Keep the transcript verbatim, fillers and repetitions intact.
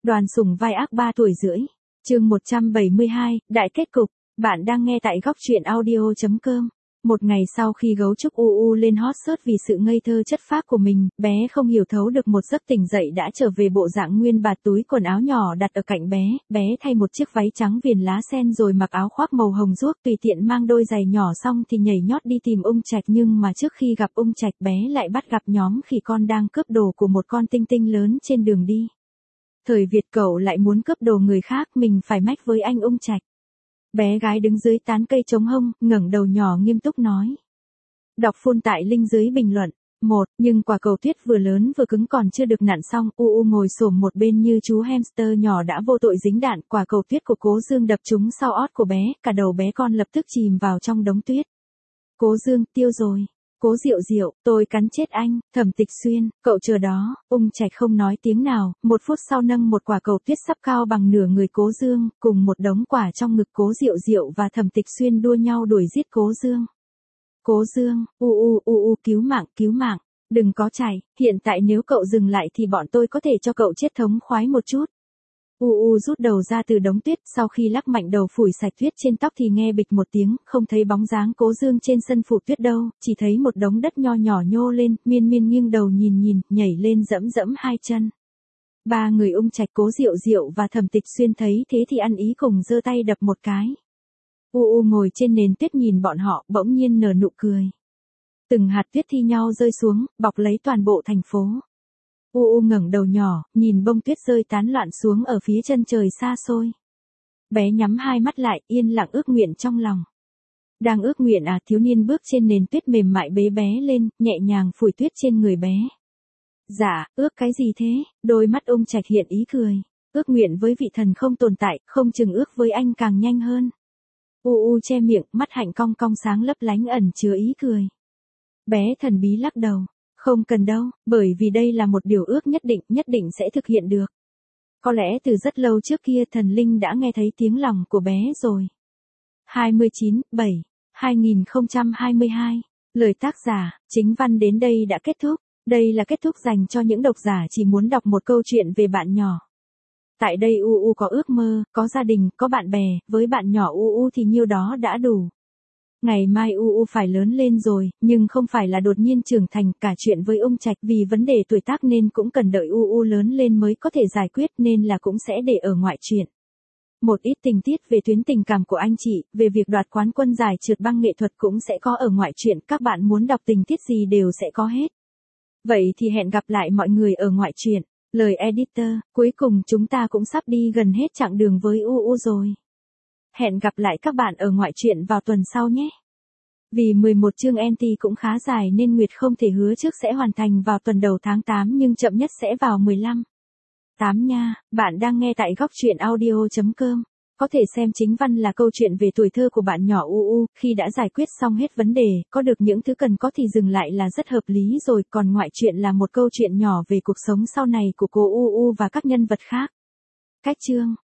Đoàn Sủng vai ác ba tuổi rưỡi. Chương một trăm bảy mươi hai, đại kết cục. Bạn đang nghe tại góc truyện audio chấm com. Một ngày sau khi gấu trúc u u lên hot search vì sự ngây thơ chất phác của mình, bé không hiểu thấu được một giấc tỉnh dậy đã trở về bộ dạng nguyên bạt, túi quần áo nhỏ đặt ở cạnh bé, bé thay một chiếc váy trắng viền lá sen rồi mặc áo khoác màu hồng ruốc, tùy tiện mang đôi giày nhỏ xong thì nhảy nhót đi tìm Ung Trạch, nhưng mà trước khi gặp Ung Trạch bé lại bắt gặp nhóm khỉ con đang cướp đồ của một con tinh tinh lớn trên đường đi. Thời Việt cậu lại muốn cướp đồ người khác, mình phải mách với anh Ung Trạch. Bé gái đứng dưới tán cây trống hông, ngẩng đầu nhỏ nghiêm túc nói. Đọc full tại link dưới bình luận. Một, nhưng quả cầu tuyết vừa lớn vừa cứng còn chưa được nặn xong, u u ngồi xổm một bên như chú hamster nhỏ đã vô tội dính đạn, quả cầu tuyết của Cố Dương đập trúng sau ót của bé, cả đầu bé con lập tức chìm vào trong đống tuyết. Cố Dương, tiêu rồi. Cố Diệu Diệu, tôi cắn chết anh. Thẩm Tịch Xuyên, cậu chờ đó. Ung Trạch không nói tiếng nào, một phút sau nâng một quả cầu tuyết sắp cao bằng nửa người Cố Dương, cùng một đống quả trong ngực Cố Diệu Diệu và Thẩm Tịch Xuyên đua nhau đuổi giết Cố Dương. Cố Dương, u u u u cứu mạng, cứu mạng, đừng có chạy, hiện tại nếu cậu dừng lại thì bọn tôi có thể cho cậu chết thống khoái một chút. U U rút đầu ra từ đống tuyết, sau khi lắc mạnh đầu phủi sạch tuyết trên tóc thì nghe bịch một tiếng, không thấy bóng dáng Cố Dương trên sân phủ tuyết đâu, chỉ thấy một đống đất nho nhỏ nhô lên, Miên Miên nghiêng đầu nhìn nhìn, nhảy lên dẫm dẫm hai chân. Ba người Ung Trạch, Cố Diệu Diệu và Thẩm Tịch Xuyên thấy thế thì ăn ý cùng giơ tay đập một cái. U U ngồi trên nền tuyết nhìn bọn họ, bỗng nhiên nở nụ cười. Từng hạt tuyết thi nhau rơi xuống, bọc lấy toàn bộ thành phố. U U ngẩng đầu nhỏ, nhìn bông tuyết rơi tán loạn xuống ở phía chân trời xa xôi. Bé nhắm hai mắt lại, yên lặng ước nguyện trong lòng. Đang ước nguyện à, thiếu niên bước trên nền tuyết mềm mại bế bé lên, nhẹ nhàng phủi tuyết trên người bé. Dạ, ước cái gì thế? Đôi mắt Ung Trạch hiện ý cười. Ước nguyện với vị thần không tồn tại, không chừng ước với anh càng nhanh hơn. U U che miệng, mắt hạnh cong cong sáng lấp lánh ẩn chứa ý cười. Bé thần bí lắc đầu. Không cần đâu, bởi vì đây là một điều ước nhất định, nhất định sẽ thực hiện được. Có lẽ từ rất lâu trước kia thần linh đã nghe thấy tiếng lòng của bé rồi. hai mươi chín, bảy, hai nghìn không trăm hai mươi hai. Lời tác giả, chính văn đến đây đã kết thúc. Đây là kết thúc dành cho những độc giả chỉ muốn đọc một câu chuyện về bạn nhỏ. Tại đây U U có ước mơ, có gia đình, có bạn bè, với bạn nhỏ U U thì nhiêu đó đã đủ. Ngày mai U U phải lớn lên rồi, nhưng không phải là đột nhiên trưởng thành, cả chuyện với Ung Trạch vì vấn đề tuổi tác nên cũng cần đợi U U lớn lên mới có thể giải quyết, nên là cũng sẽ để ở ngoại truyện. Một ít tình tiết về tuyến tình cảm của anh chị, về việc đoạt quán quân giải trượt băng nghệ thuật cũng sẽ có ở ngoại truyện, các bạn muốn đọc tình tiết gì đều sẽ có hết. Vậy thì hẹn gặp lại mọi người ở ngoại truyện. Lời editor, cuối cùng chúng ta cũng sắp đi gần hết chặng đường với U U rồi. Hẹn gặp lại các bạn ở ngoại truyện vào tuần sau nhé. Vì mười một chương anti cũng khá dài nên Nguyệt không thể hứa trước sẽ hoàn thành vào tuần đầu tháng tám nhưng chậm nhất sẽ vào mười lăm. tám nha, bạn đang nghe tại góc truyện audio chấm com. Có thể xem chính văn là câu chuyện về tuổi thơ của bạn nhỏ U U, khi đã giải quyết xong hết vấn đề, có được những thứ cần có thì dừng lại là rất hợp lý rồi, còn ngoại truyện là một câu chuyện nhỏ về cuộc sống sau này của cô U U và các nhân vật khác. Cách chương